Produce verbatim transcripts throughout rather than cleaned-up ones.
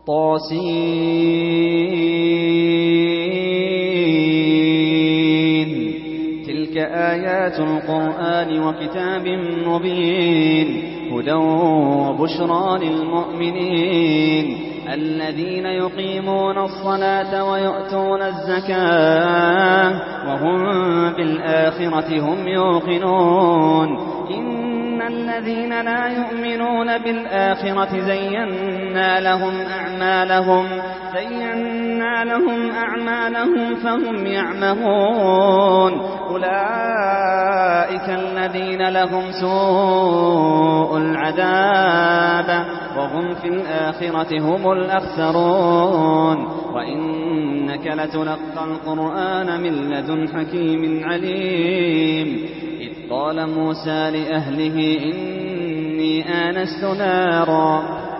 طاسين تلك آيات القرآن وكتاب مبين هدى وبشرى للمؤمنين الذين يقيمون الصلاة ويؤتون الزكاة وهم بالآخرة هم يوقنون إن الذين لا يؤمنون بالآخرة زينا لهم أعمالهم زينا لهم أعمالهم فهم يعمهون أولئك الذين لهم سوء العذاب وهم في الآخرة هم الأخسرون وإنك لتلقى القرآن من لدن حكيم عليم إذ قال موسى لأهله إني آنست نارا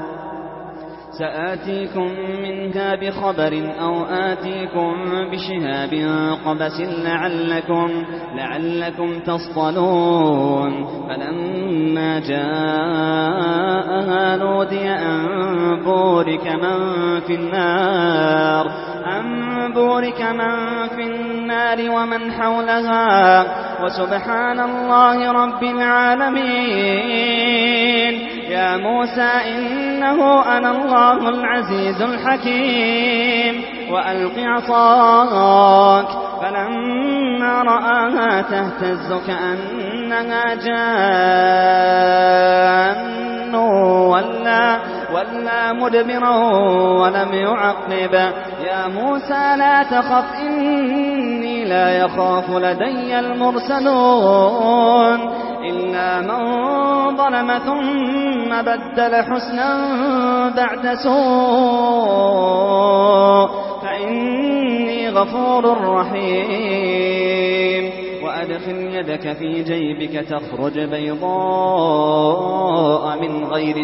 سآتيكم منها بخبر أو آتيكم بشهاب قبس لعلكم, لعلكم تصطلون فلما جاءها نودي أن بورك من في النار أن بورك من في النار ومن حولها وسبحان الله رب العالمين يا موسى إنه أنا الله العزيز الحكيم وألق عصاك فلما رآها تهتز كأنها جان ولا, ولا مدبرا ولم يعقب يا موسى لا تخف إني لا يخاف لدي المرسلون إلا من ظلم ثم بدل حسنا بعد سوء فإني غفور رحيم وأدخل يدك في جيبك تخرج بيضاء من غير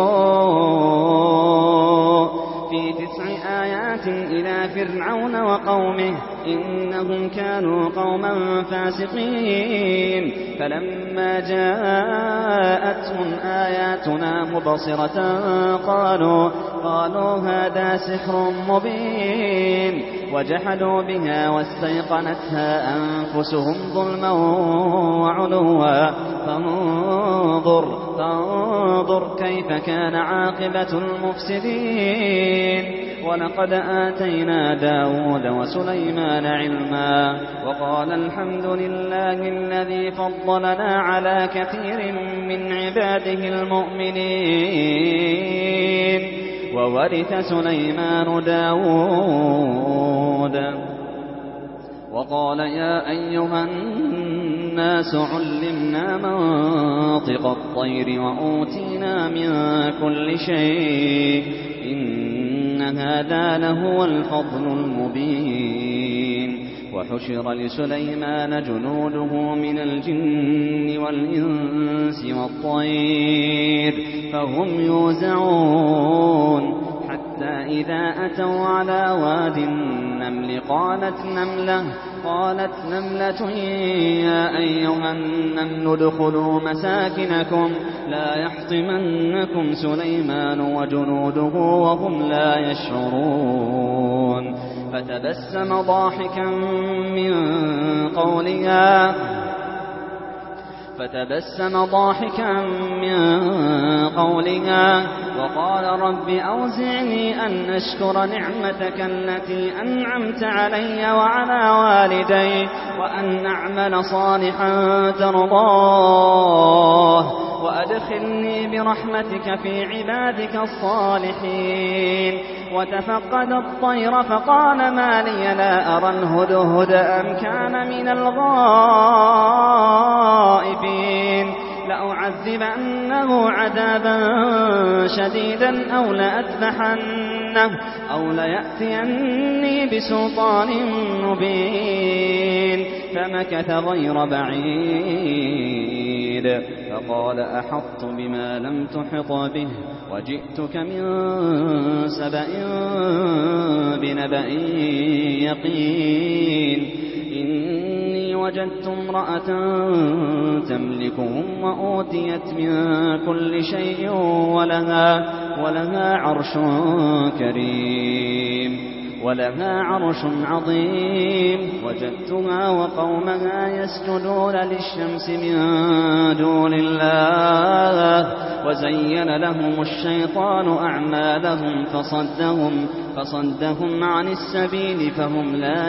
سوء في تسع آيات إلى فرعون وقومه إنهم كانوا قوما فاسقين فلما جاءتهم آياتنا مبصرة قالوا, قالوا هذا سحر مبين وجحدوا بها واستيقنتها أنفسهم ظلما وعلوا فانظر, فانظر كيف كان عاقبة المفسدين ولقد آتينا داود وسليمان علما وقال الحمد لله الذي فضلنا على كثير من عباده المؤمنين وورث سليمان داود وقال يا أيها الناس علمنا منطق الطير وأوتينا من كل شيء إن هذا لهو الفضل المبين وحشر لسليمان جنوده من الجن والإنس والطير فهم يوزعون حتى إذا أتوا على واد النمل قالت نملة قالت نملة يا أيها النمل ادخلوا مساكنكم لا يحطمنكم سليمان وجنوده وهم لا يشعرون فتبسم ضاحكا من قولها فتبسم ضاحكا من قولها وقال رب أوزعني أن أشكر نعمتك التي أنعمت علي وعلى والدي وأن أعمل صالحا ترضاه وأدخلني برحمتك في عبادك الصالحين وتفقد الطير فقال ما لي لا أرى الهدهد أم كان من الغائبين لأعذبنه عذابا شديدا أو لأذبحنه أو ليأتيني بسلطان مبين فمكث غير بعيد فقال أحطت بما لم تحط به وجئتك من سبأ بنبأ يقين إني وجدت امرأة تملكهم وأوتيت من كل شيء ولها, ولها عرش كريم ولها عرش عظيم وجدتها وقومها يسجدون للشمس من دون الله وزين لهم الشيطان أعمالهم فصدهم, فصدهم عن السبيل فهم لا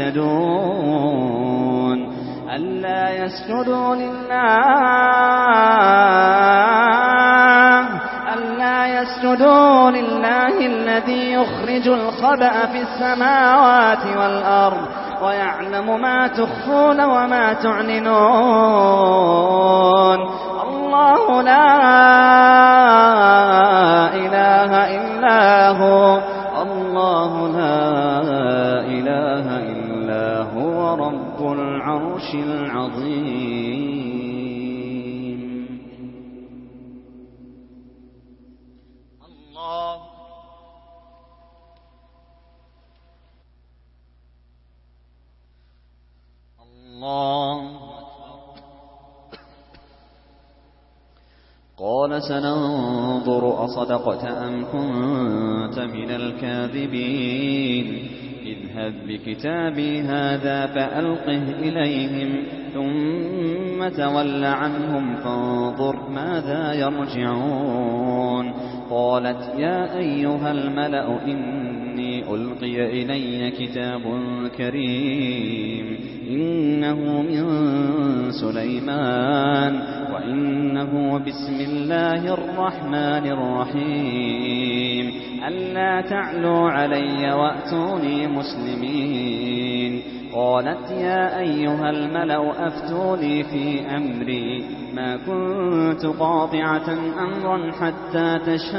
يهتدون ألا يسجدوا لله ألا يسجدوا لله الذي يخرج الخبأ في السماوات والأرض ويعلم ما تخفون وما تعلنون الله لا إله إلا هو الله لا إله إلا هو رب العرش العظيم. الله الله قال سننظر أصدقت أم كنت من الكاذبين اذهب بكتابي هذا فألقه إليهم ثم تول عنهم فانظر ماذا يرجعون. قالت يا أيها الملأ إني ألقي إلي كتاب كريم إنه من سليمان وإنه بسم الله الرحمن الرحيم ألا تعلوا علي وأتوني مسلمين. قالت يا أيها الملأ أفتوني في أمري ما كنت قاطعة أمرا حتى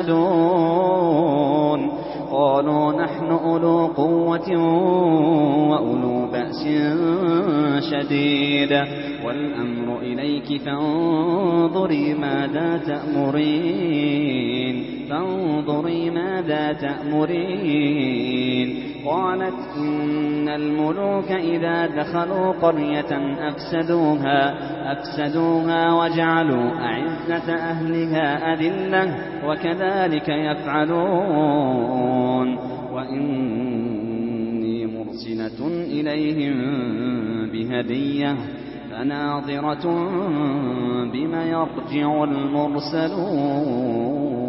تشهدون. قالوا نحن أولو قوة وأولو بأس شديد والأمر إليك فانظري ماذا تأمرين فانظري ماذا تأمرين. قالت إن الملوك إذا دخلوا قرية أفسدوها أفسدوها وجعلوا أعزة أهلها أذلة وكذلك يفعلون. وإني مرسلة إليهم بهدية فناظرة بما يرجع المرسلون.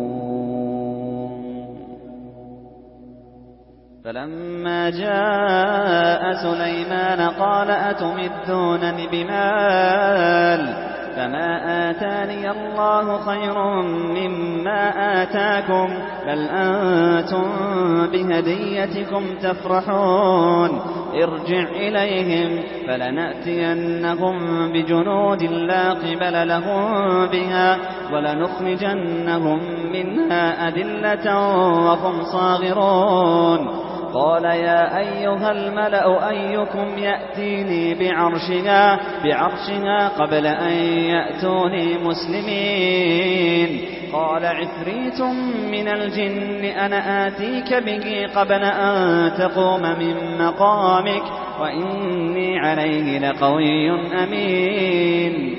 فلما جاء سليمان قال أتمدونني بمال فما آتاني الله خير مما آتاكم بل أنتم بهديتكم تفرحون. ارجع إليهم فلنأتينهم بجنود لا قبل لهم بها ولنخرجنهم منها أذلة وهم صاغرون. قال يا أيها الملأ أيكم يأتيني بعرشها, بعرشها قبل أن يأتوني مسلمين. قال عفريت من الجن أنا آتيك به قبل أن تقوم من مقامك وإني عليه لقوي أمين.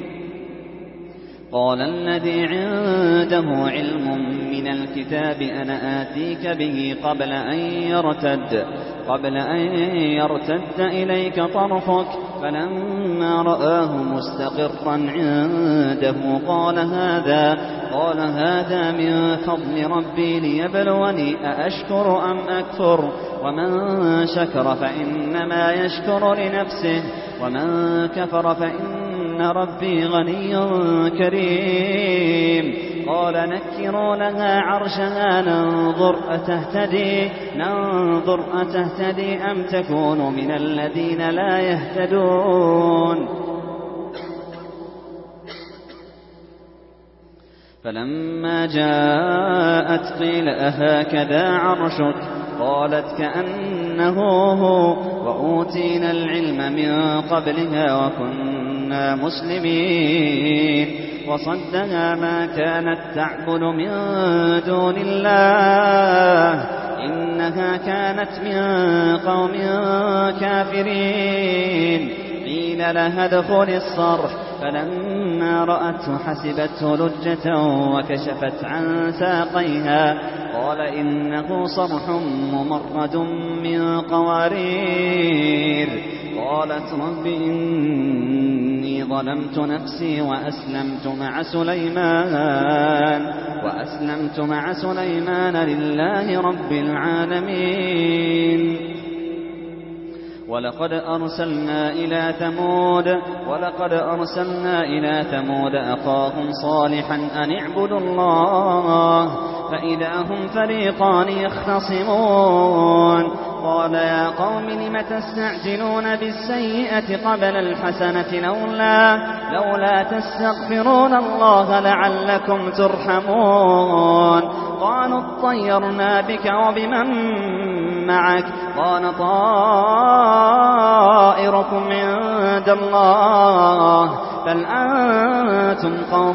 قال الذي عنده علم من الكتاب أنا آتيك به قبل أن يرتد قبل أن يرتد إليك طرفك. فلما رآه مستقرا عنده قال هذا قال هذا من فضل ربي ليبلوني أأشكر أم أكفر ومن شكر فإنما يشكر لنفسه ومن كفر فإن ربي غني كريم. قال نكروا لها عرشها ننظر أتهتدي ننظر أتهتدي أم تكون من الذين لا يهتدون. فلما جاءت قيل أهكذا عرشك قالت كأنه هو وأوتينا العلم من قبلها وكنا مسلمين. وصدها ما كانت تعبد من دون الله إنها كانت من قوم كافرين. قيل لها ادخل الصرح فلما رأته حسبته لجة وكشفت عن ساقيها قال إنه صرح ممرد من قوارير. قالت رب إني ظلمت نفسي وأسلمت مع سليمان وأسلمت مع سليمان لله رب العالمين. ولقد أرسلنا إلى ثمود ولقد أرسلنا إلى ثمود أخاهم صالحا أن اعبدوا الله فإذا هم فريقان يختصمون. قال يا قوم لم تستعجلون بالسيئة قبل الحسنة لولا, لولا تستغفرون الله لعلكم ترحمون. قالوا اطيرنا بك وبمن معك قال طائركم عند الله بل أنتم قوم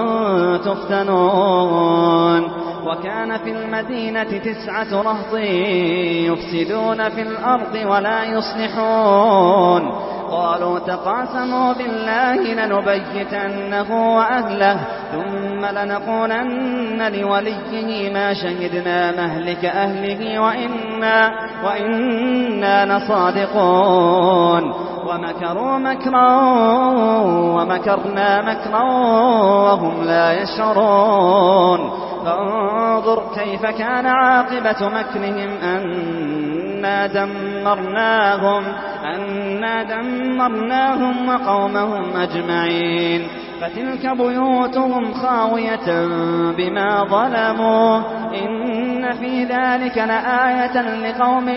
تفتنون. وكان في المدينة تسعة رهط يفسدون في الأرض ولا يصلحون. قالوا تقاسموا بالله لنبيتنه وأهله ثم لنقولن لوليه ما شهدنا مهلك أهله وإنا, وإنا لصادقون. ومكروا مكرا ومكرنا مكرا وهم لا يشعرون. فانظر كيف كان عاقبة مكرهم أنا دمرناهم, أنا دمرناهم وقومهم أجمعين. فتلك بيوتهم خاوية بما ظلموا إن في ذلك لآية لقوم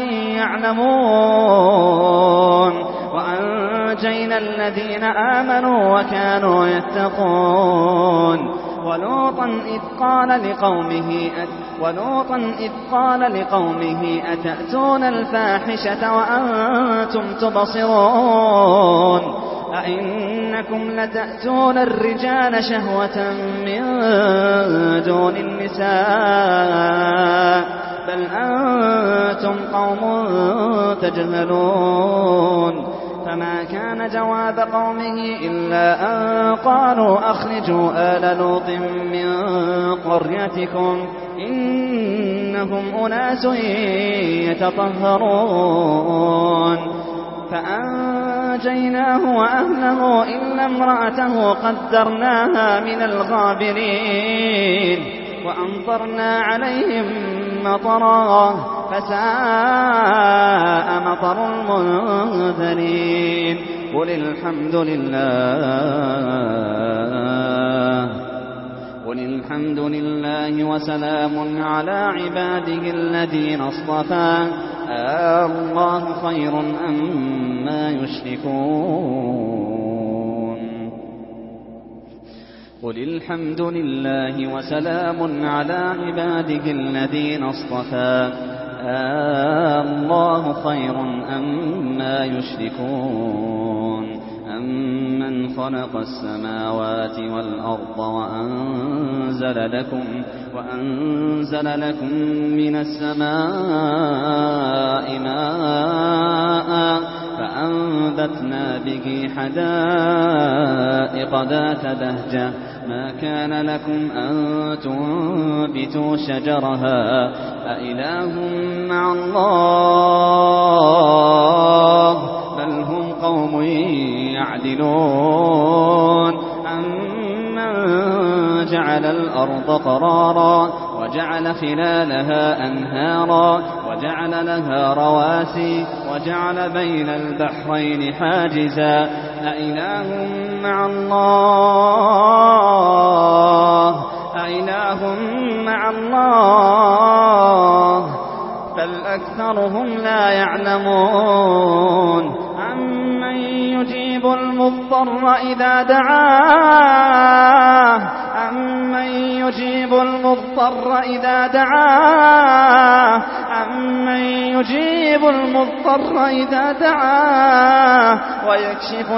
يعلمون. وأنجينا الذين آمنوا وكانوا يتقون. ولوطا إذ قال لقومه ولوطا إذ قال لقومه أتأتون الفاحشة وأنتم تبصرون أئنكم لتأتون الرجال شهوة من دون النساء بل أنتم قوم تجهلون. فما كان جواب قومه إلا أن قالوا أخرجوا آل لوط من قريتكم إنهم أناس يتطهرون. فأنجيناه وأهله إلا امرأته قدرناها من الغابرين. وأمطرنا عليهم مطرا فساء مطر المنذرين. قل الحمد لله قل الحمد لله وسلام على عباده الذين اصطفى الله خير أما يشركون. قل الحمد لله وسلام على عباده الذين اصطفى الله خير أما يشركون. أمن خلق السماوات والأرض وأنزل لكم, وأنزل لكم من السماء ماء فأنبتنا به حدائق ذات بهجة ما كان لكم أن تنبتوا شجرها أإله مع الله بل هم قوم يعدلون. أمن جعل الأرض قرارا وجعل خلالها أنهارا وجعل لها رواسي وجعل بين البحرين حاجزا أإله مع الله أإله مع الله بل أكثرهم لا يعلمون. أمن يجيب المضطر إذا دعاه أمن يجيب المضطر إذا دعاه أمن يجيب المضطر إذا دعاه ويكشف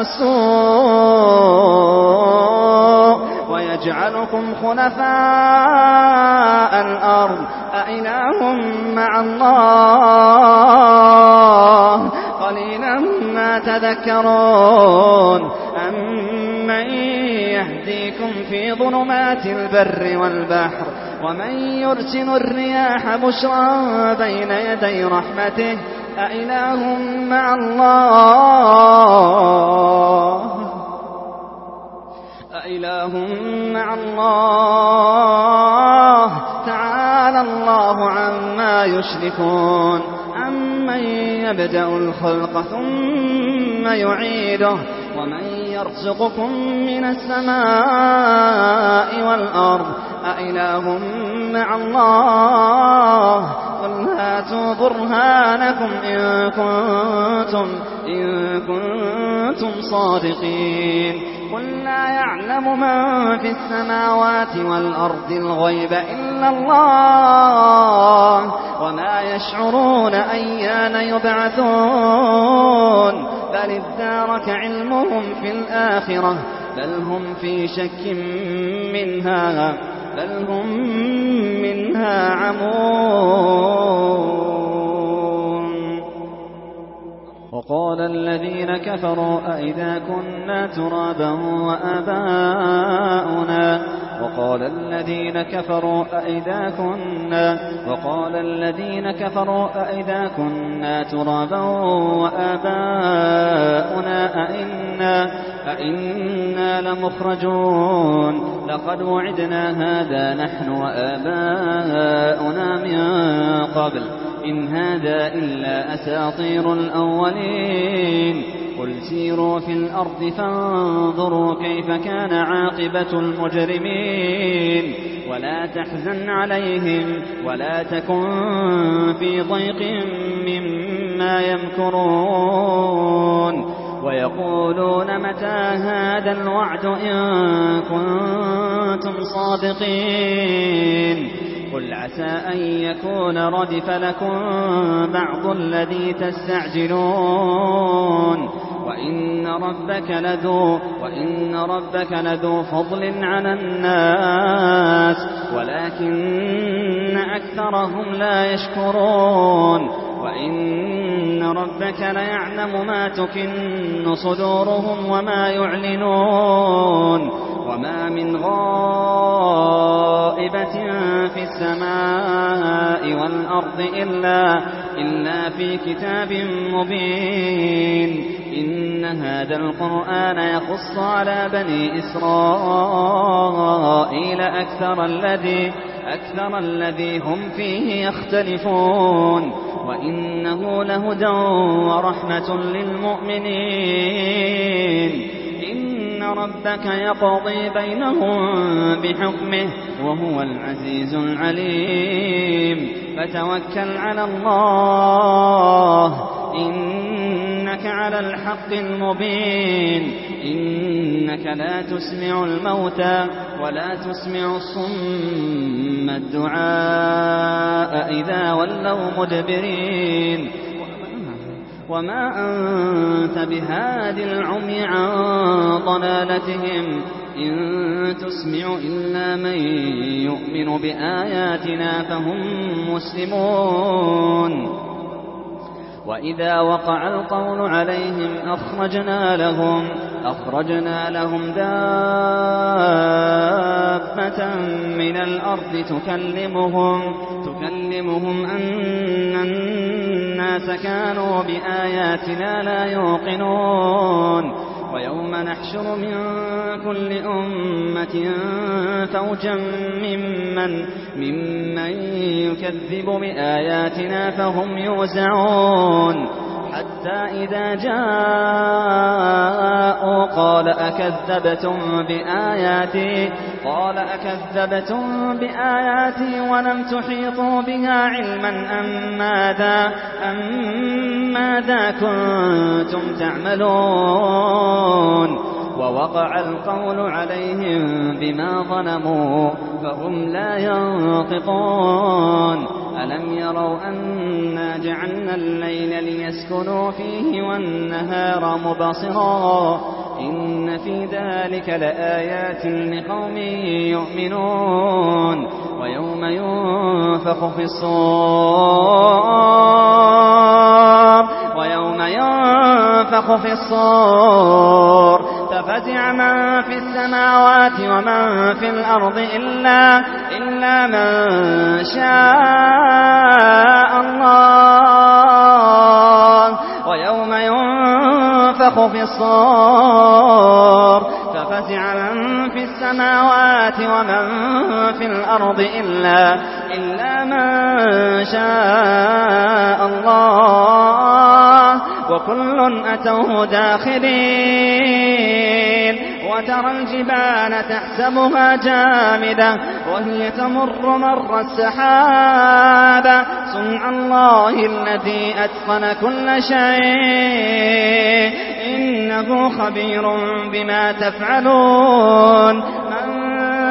السوء ويجعلكم خلفاء الأرض أإله مع الله قليلا ما تذكرون. أمن في ظلمات البر والبحر ومن يرسل الرياح بشرا بين يدي رحمته أإله مع الله أإله مع الله تعالى الله عما يشركون أمن يبدأ الخلق ثم يعيده ومن يرزقكم من السماء والأرض أإله مع الله قل هاتوا برهانكم إن كنتم, إن كنتم صادقين قل لا يعلم من في السماوات والأرض الغيب إلا الله وما يشعرون أيان يبعثون بل ادارك علمهم في الآخرة بل هم في شك منها بل هم منها عمون. وقال الذين كفروا أئذا كنا ترابا وآباؤنا وقال الذين كفروا أئذا كنا وقال الذين كفروا أئذا كنا ترابا وآباؤنا أئنا أئنا لمخرجون لقد وعدنا هذا نحن وآباؤنا من قبل إن هذا إلا أساطير الأولين قل سيروا في الأرض فانظروا كيف كان عاقبة المجرمين ولا تحزن عليهم ولا تكن في ضيق مما يمكرون ويقولون متى هذا الوعد إن كنتم صادقين قل عسى أن يكون ردف لكم بعض الذي تستعجلون وإن ربك لذو وإن ربك لذو فضل على الناس ولكن أكثرهم لا يشكرون وإن ربك ليعلم ما تكن صدورهم وما يعلنون وما من غائبة في السماء والأرض إلا, إلا في كتاب مبين إن هذا القرآن يقص على بني إسرائيل أكثر الذي أكثر الذي هم فيه يختلفون وإنه لهدى ورحمة للمؤمنين إن ربك يقضي بينهم بحكمه وهو العزيز العليم فتوكل على الله إنك على الحق المبين إنك لا تسمع الموتى ولا تسمع الصم الدعاء إذا ولوا مدبرين وما أنت بهاد العمي عن ضلالتهم إن تسمع إلا من يؤمن بآياتنا فهم مسلمون وإذا وقع القول عليهم أخرجنا لهم أخرجنا لهم دابة من الأرض تكلمهم تكلمهم أن الناس كانوا بآياتنا لا يوقنون ويوم نحشر من كل أمة فوجا ممن, ممن يكذب بآياتنا فهم يوزعون حتى إذا جاءوا قال أكذبتم بآياتي قال أكذبتم بآياتي ولم تحيطوا بها علما أم ماذا, أم ماذا كنتم تعملون ووقع القول عليهم بما ظلموا فهم لا ينطقون ألم يروا أنا جعلنا الليل ليسكنوا فيه والنهار مبصرا إن في ذلك لآيات لقوم يؤمنون ويوم ينفخ في الصور ويوم ينفخ في الصور ففزع من في السماوات ومن في الأرض إلا, إلا من شاء الله ويوم ينفخ في الصور ففزع من في السماوات ومن في الأرض إلا, إلا من شاء الله وكل أتوه داخرين وترى الجبال تحسبها جامدة وهي تمر مر السحاب صنع الله الذي أتقن كل شيء إنه خبير بما تفعلون من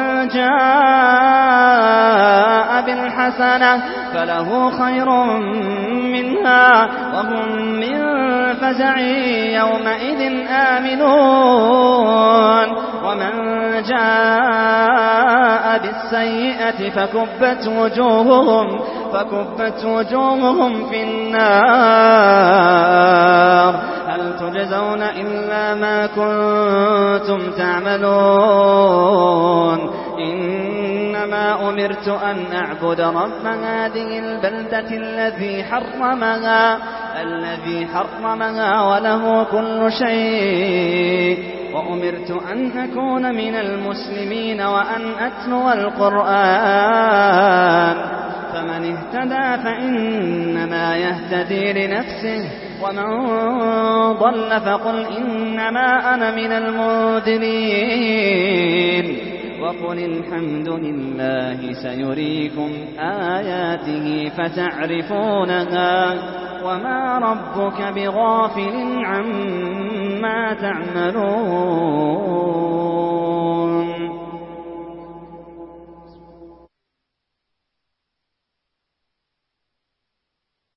جاء بالحسنة فله خير منها وهم من فزع يومئذ آمنون ومن جاء بالسيئة فكبت وجوههم, فكبت وجوههم في النار هل تجزون إلا ما كنتم تعملون إنما أمرت أن أعبد رب هذه البلدة الذي حرمها, الذي حرمها وله كل شيء وأمرت أن أكون من المسلمين وأن أتلو القرآن فمن اهتدى فإنما يهتدي لنفسه ومن ضل فقل إنما أنا من المنذرين وقل الحمد لله سيريكم آياته فتعرفونها وما ربك بغافل عما تعملون.